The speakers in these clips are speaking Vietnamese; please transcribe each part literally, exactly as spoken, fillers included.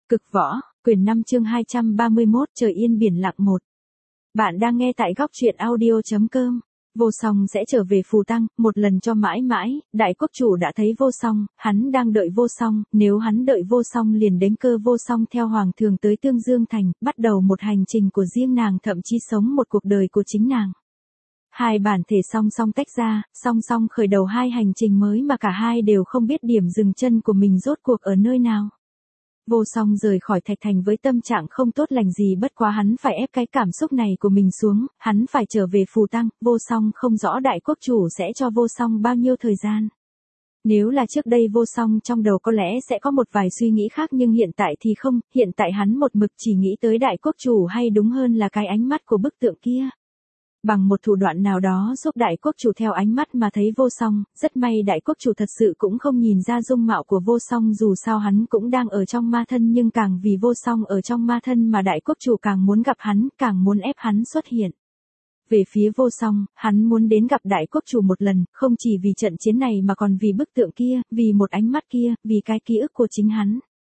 Cực võ, quyển năm chương hai trăm ba mươi mốt trời yên biển lặng một. Bạn đang nghe tại góc truyện audio.com. Vô song sẽ trở về Phù Tăng, một lần cho mãi mãi, đại quốc chủ đã thấy vô song, hắn đang đợi vô song, nếu hắn đợi vô song liền đến cơ vô song theo hoàng thường tới Tương Dương Thành, bắt đầu một hành trình của riêng nàng, thậm chí sống một cuộc đời của chính nàng. Hai bản thể song song tách ra, song song khởi đầu hai hành trình mới mà cả hai đều không biết điểm dừng chân của mình rốt cuộc ở nơi nào. Vô song rời khỏi Thạch Thành với tâm trạng không tốt lành gì, bất quá hắn phải ép cái cảm xúc này của mình xuống, hắn phải trở về Phù Tăng. Vô song không rõ đại quốc chủ sẽ cho vô song bao nhiêu thời gian. Nếu là trước đây vô song trong đầu có lẽ sẽ có một vài suy nghĩ khác, nhưng hiện tại thì không, hiện tại hắn một mực chỉ nghĩ tới đại quốc chủ, hay đúng hơn là cái ánh mắt của bức tượng kia. Bằng một thủ đoạn nào đó giúp đại quốc chủ theo ánh mắt mà thấy vô song, rất may đại quốc chủ thật sự cũng không nhìn ra dung mạo của vô song, dù sao hắn cũng đang ở trong ma thân, nhưng càng vì vô song ở trong ma thân mà đại quốc chủ càng muốn gặp hắn, càng muốn ép hắn xuất hiện. Về phía vô song, hắn muốn đến gặp đại quốc chủ một lần, không chỉ vì trận chiến này mà còn vì bức tượng kia, vì một ánh mắt kia, vì cái ký ức của chính hắn.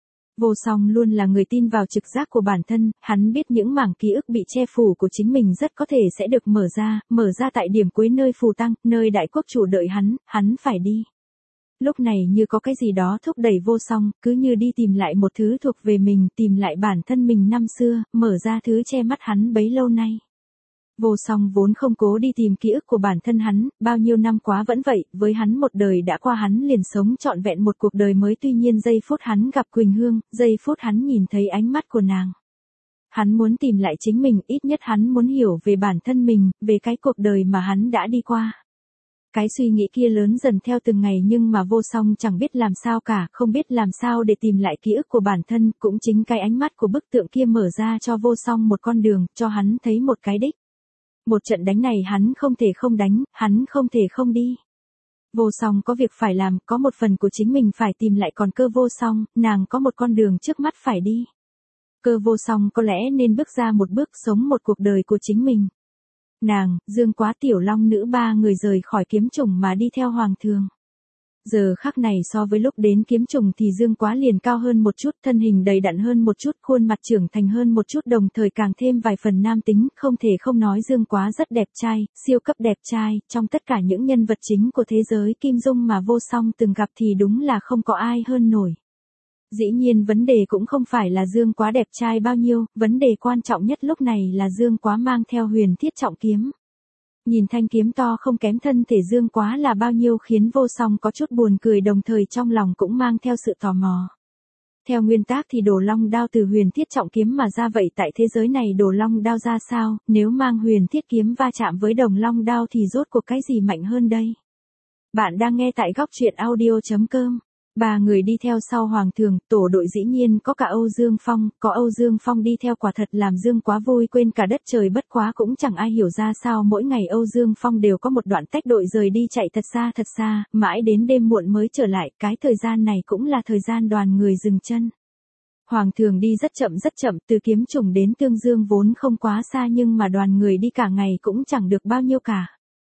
Vô song luôn là người tin vào trực giác của bản thân, hắn biết những mảng ký ức bị che phủ của chính mình rất có thể sẽ được mở ra, mở ra tại điểm cuối nơi Phù Tăng, nơi đại quốc chủ đợi hắn, hắn phải đi. Lúc này như có cái gì đó thúc đẩy vô song, cứ như đi tìm lại một thứ thuộc về mình, tìm lại bản thân mình năm xưa, mở ra thứ che mắt hắn bấy lâu nay. Vô song vốn không cố đi tìm ký ức của bản thân hắn, bao nhiêu năm quá vẫn vậy, với hắn một đời đã qua, hắn liền sống trọn vẹn một cuộc đời mới, tuy nhiên giây phút hắn gặp Quỳnh Hương, giây phút hắn nhìn thấy ánh mắt của nàng. Hắn muốn tìm lại chính mình, ít nhất hắn muốn hiểu về bản thân mình, về cái cuộc đời mà hắn đã đi qua. Cái suy nghĩ kia lớn dần theo từng ngày, nhưng mà vô song chẳng biết làm sao cả, không biết làm sao để tìm lại ký ức của bản thân, cũng chính cái ánh mắt của bức tượng kia mở ra cho vô song một con đường, cho hắn thấy một cái đích. Một trận đánh này hắn không thể không đánh, hắn không thể không đi. Vô song có việc phải làm, có một phần của chính mình phải tìm lại, còn cơ vô song, nàng có một con đường trước mắt phải đi. Cơ vô song có lẽ nên bước ra một bước, sống một cuộc đời của chính mình. Nàng, Dương Quá, Tiểu Long Nữ ba người rời khỏi Kiếm Trùng mà đi theo hoàng thường. Giờ khắc này so với lúc đến Kiếm Trùng thì Dương Quá liền cao hơn một chút, thân hình đầy đặn hơn một chút, khuôn mặt trưởng thành hơn một chút, đồng thời càng thêm vài phần nam tính, không thể không nói Dương Quá rất đẹp trai, siêu cấp đẹp trai, trong tất cả những nhân vật chính của thế giới Kim Dung mà vô song từng gặp thì đúng là không có ai hơn nổi. Dĩ nhiên vấn đề cũng không phải là Dương Quá đẹp trai bao nhiêu, vấn đề quan trọng nhất lúc này là Dương Quá mang theo Huyền Thiết Trọng Kiếm. Nhìn thanh kiếm to không kém thân thể Dương Quá là bao nhiêu khiến vô song có chút buồn cười, đồng thời trong lòng cũng mang theo sự tò mò. Theo nguyên tác thì Đồ Long Đao từ Huyền Thiết Trọng Kiếm mà ra, vậy tại thế giới này Đồ Long Đao ra sao, nếu mang Huyền Thiết Kiếm va chạm với Đồng Long Đao thì rốt cuộc cái gì mạnh hơn đây? Bạn đang nghe tại góc truyện audio.com. Ba người đi theo sau hoàng thường, tổ đội dĩ nhiên có cả Âu Dương Phong, có Âu Dương Phong đi theo quả thật làm Dương Quá vui quên cả đất trời, bất quá cũng chẳng ai hiểu ra sao mỗi ngày Âu Dương Phong đều có một đoạn tách đội rời đi chạy thật xa thật xa, mãi đến đêm muộn mới trở lại, cái thời gian này cũng là thời gian đoàn người dừng chân. Hoàng thường đi rất chậm rất chậm, từ Kiếm Trùng đến Tương Dương vốn không quá xa, nhưng mà đoàn người đi cả ngày cũng chẳng được bao nhiêu cả.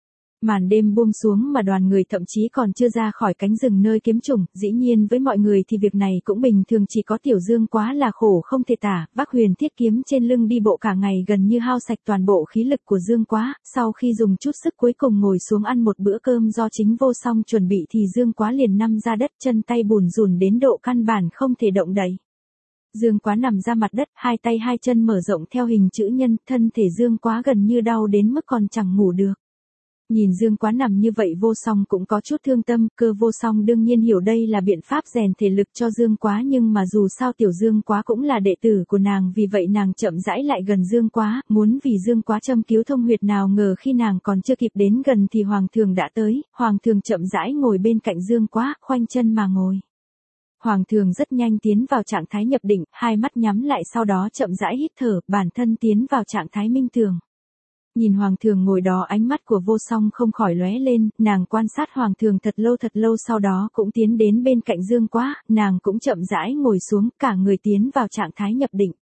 Màn đêm buông xuống mà đoàn người thậm chí còn chưa ra khỏi cánh rừng nơi Kiếm Trùng, dĩ nhiên với mọi người thì việc này cũng bình thường, chỉ có Tiểu Dương Quá là khổ không thể tả, vác Huyền Thiết Kiếm trên lưng đi bộ cả ngày gần như hao sạch toàn bộ khí lực của Dương Quá, sau khi dùng chút sức cuối cùng ngồi xuống ăn một bữa cơm do chính vô song chuẩn bị thì Dương Quá liền nằm ra đất, chân tay bùn rùn đến độ căn bản không thể động đậy. Dương Quá nằm ra mặt đất, hai tay hai chân mở rộng theo hình chữ nhân, thân thể Dương Quá gần như đau đến mức còn chẳng ngủ được. Nhìn Dương Quá nằm như vậy vô song cũng có chút thương tâm, cơ vô song đương nhiên hiểu đây là biện pháp rèn thể lực cho Dương Quá, nhưng mà dù sao Tiểu Dương Quá cũng là đệ tử của nàng, vì vậy nàng chậm rãi lại gần Dương Quá, muốn vì Dương Quá châm cứu thông huyệt, nào ngờ khi nàng còn chưa kịp đến gần thì hoàng thường đã tới, hoàng thường chậm rãi ngồi bên cạnh Dương Quá, khoanh chân mà ngồi. Hoàng thường rất nhanh tiến vào trạng thái nhập định, hai mắt nhắm lại, sau đó chậm rãi hít thở, bản thân tiến vào trạng thái minh thường. Nhìn hoàng thường ngồi đó, ánh mắt của vô song không khỏi lóe lên, nàng quan sát hoàng thường thật lâu thật lâu, sau đó cũng tiến đến bên cạnh Dương Quá, nàng cũng chậm rãi ngồi xuống, cả người tiến vào trạng thái nhập định.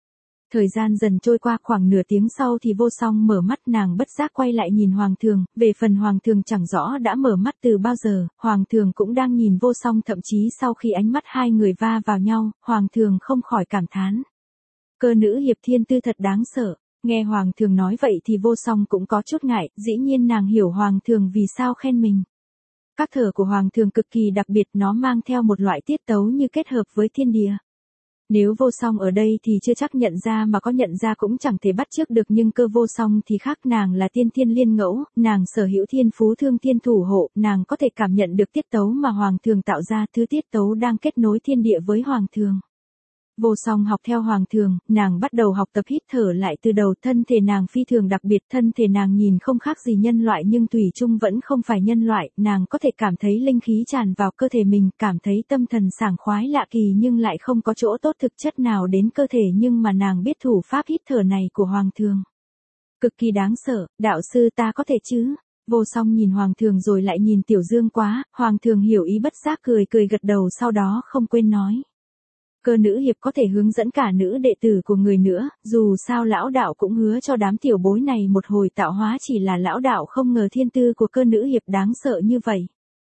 Thời gian dần trôi qua, khoảng nửa tiếng sau thì Vô Song mở mắt, nàng bất giác quay lại nhìn Hoàng Thường, về phần Hoàng Thường chẳng rõ đã mở mắt từ bao giờ, Hoàng Thường cũng đang nhìn Vô Song, thậm chí sau khi ánh mắt hai người va vào nhau, Hoàng Thường không khỏi cảm thán. Cơ nữ hiệp thiên tư thật đáng sợ. Nghe Hoàng Thường nói vậy thì Vô Song cũng có chút ngại, dĩ nhiên nàng hiểu Hoàng Thường vì sao khen mình. Các thở của Hoàng Thường cực kỳ đặc biệt, nó mang theo một loại tiết tấu như kết hợp với thiên địa. Nếu Vô Song ở đây thì chưa chắc nhận ra, mà có nhận ra cũng chẳng thể bắt chước được, nhưng Cơ Vô Song thì khác, nàng là tiên thiên liên ngẫu, nàng sở hữu thiên phú thương thiên thủ hộ, nàng có thể cảm nhận được tiết tấu mà Hoàng Thường tạo ra, thứ tiết tấu đang kết nối thiên địa với Hoàng Thường. Vô Song học theo Hoàng Thường, nàng bắt đầu học tập hít thở lại từ đầu, thân thể nàng phi thường đặc biệt, thân thể nàng nhìn không khác gì nhân loại nhưng thủy chung vẫn không phải nhân loại, nàng có thể cảm thấy linh khí tràn vào cơ thể mình, cảm thấy tâm thần sảng khoái lạ kỳ nhưng lại không có chỗ tốt thực chất nào đến cơ thể, nhưng mà nàng biết thủ pháp hít thở này của Hoàng Thường. Cực kỳ đáng sợ, đạo sư ta có thể chứ? Vô Song nhìn Hoàng Thường rồi lại nhìn Tiểu Dương Quá, Hoàng Thường hiểu ý bất giác cười cười gật đầu, sau đó không quên nói. Cơ nữ hiệp có thể hướng dẫn cả nữ đệ tử của người nữa, dù sao lão đạo cũng hứa cho đám tiểu bối này một hồi tạo hóa, chỉ là lão đạo không ngờ thiên tư của cơ nữ hiệp đáng sợ như vậy.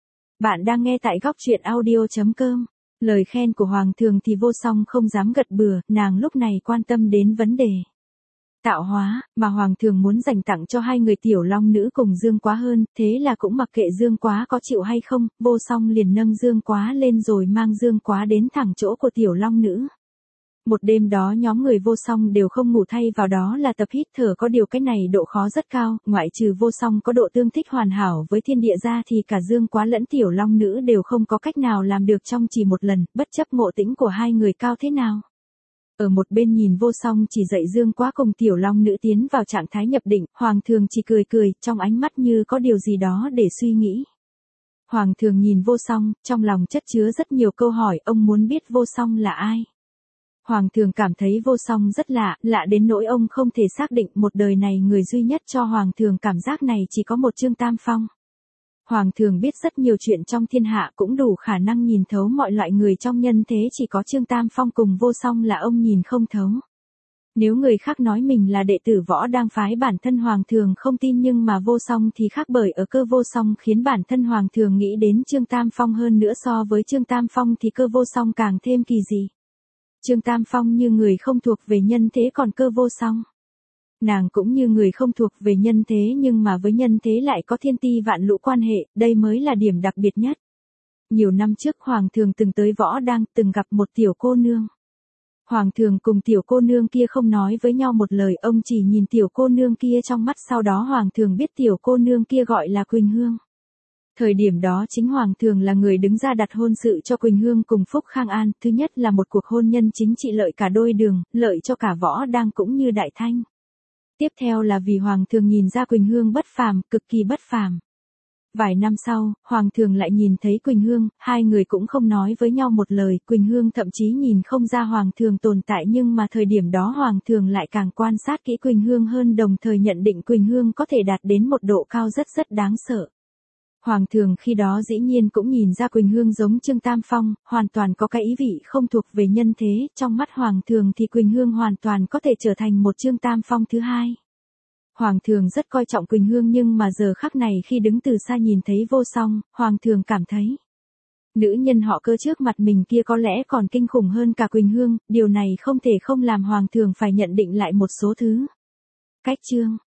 Bạn đang nghe tại góc truyện audio chấm com. Lời khen của Hoàng Thường thì Vô Song không dám gật bừa, nàng lúc này quan tâm đến vấn đề tạo hóa, mà Hoàng Thường muốn dành tặng cho hai người Tiểu Long Nữ cùng Dương Quá hơn, thế là cũng mặc kệ Dương Quá có chịu hay không, Vô Song liền nâng Dương Quá lên rồi mang Dương Quá đến thẳng chỗ của Tiểu Long Nữ. Một đêm đó nhóm người Vô Song đều không ngủ, thay vào đó là tập hít thở, có điều cái này độ khó rất cao, ngoại trừ Vô Song có độ tương thích hoàn hảo với thiên địa ra thì cả Dương Quá lẫn Tiểu Long Nữ đều không có cách nào làm được trong chỉ một lần, bất chấp ngộ tĩnh của hai người cao thế nào. Ở một bên nhìn Vô Song chỉ dạy Dương Quá cùng Tiểu Long Nữ tiến vào trạng thái nhập định, Hoàng Thường chỉ cười cười, trong ánh mắt như có điều gì đó để suy nghĩ. Hoàng Thường nhìn Vô Song, trong lòng chất chứa rất nhiều câu hỏi, ông muốn biết Vô Song là ai. Hoàng Thường cảm thấy Vô Song rất lạ, lạ đến nỗi ông không thể xác định, một đời này người duy nhất cho Hoàng Thường cảm giác này chỉ có một Trương Tam Phong. Hoàng Thường biết rất nhiều chuyện trong thiên hạ, cũng đủ khả năng nhìn thấu mọi loại người trong nhân thế, chỉ có Trương Tam Phong cùng Vô Song là ông nhìn không thấu. Nếu người khác nói mình là đệ tử Võ Đang phái, bản thân Hoàng Thường không tin, nhưng mà Vô Song thì khác, bởi ở Cơ Vô Song khiến bản thân Hoàng Thường nghĩ đến Trương Tam Phong, hơn nữa so với Trương Tam Phong thì Cơ Vô Song càng thêm kỳ dị. Trương Tam Phong như người không thuộc về nhân thế, còn Cơ Vô Song, nàng cũng như người không thuộc về nhân thế, nhưng mà với nhân thế lại có thiên ti vạn lũ quan hệ, đây mới là điểm đặc biệt nhất. Nhiều năm trước Hoàng Thường từng tới Võ Đang, từng gặp một tiểu cô nương. Hoàng Thường cùng tiểu cô nương kia không nói với nhau một lời, ông chỉ nhìn tiểu cô nương kia trong mắt, sau đó Hoàng Thường biết tiểu cô nương kia gọi là Quỳnh Hương. Thời điểm đó chính Hoàng Thường là người đứng ra đặt hôn sự cho Quỳnh Hương cùng Phúc Khang An, thứ nhất là một cuộc hôn nhân chính trị lợi cả đôi đường, lợi cho cả Võ Đang cũng như Đại Thanh. Tiếp theo là vì Hoàng Thường nhìn ra Quỳnh Hương bất phàm, cực kỳ bất phàm. Vài năm sau, Hoàng Thường lại nhìn thấy Quỳnh Hương, hai người cũng không nói với nhau một lời, Quỳnh Hương thậm chí nhìn không ra Hoàng Thường tồn tại, nhưng mà thời điểm đó Hoàng Thường lại càng quan sát kỹ Quỳnh Hương hơn, đồng thời nhận định Quỳnh Hương có thể đạt đến một độ cao rất rất đáng sợ. Hoàng Thường khi đó dĩ nhiên cũng nhìn ra Quỳnh Hương giống Trương Tam Phong, hoàn toàn có cái ý vị không thuộc về nhân thế, trong mắt Hoàng Thường thì Quỳnh Hương hoàn toàn có thể trở thành một Trương Tam Phong thứ hai. Hoàng Thường rất coi trọng Quỳnh Hương, nhưng mà giờ khắc này khi đứng từ xa nhìn thấy Vô Song, Hoàng Thường cảm thấy nữ nhân họ Cơ trước mặt mình kia có lẽ còn kinh khủng hơn cả Quỳnh Hương, điều này không thể không làm Hoàng Thường phải nhận định lại một số thứ. Cách chương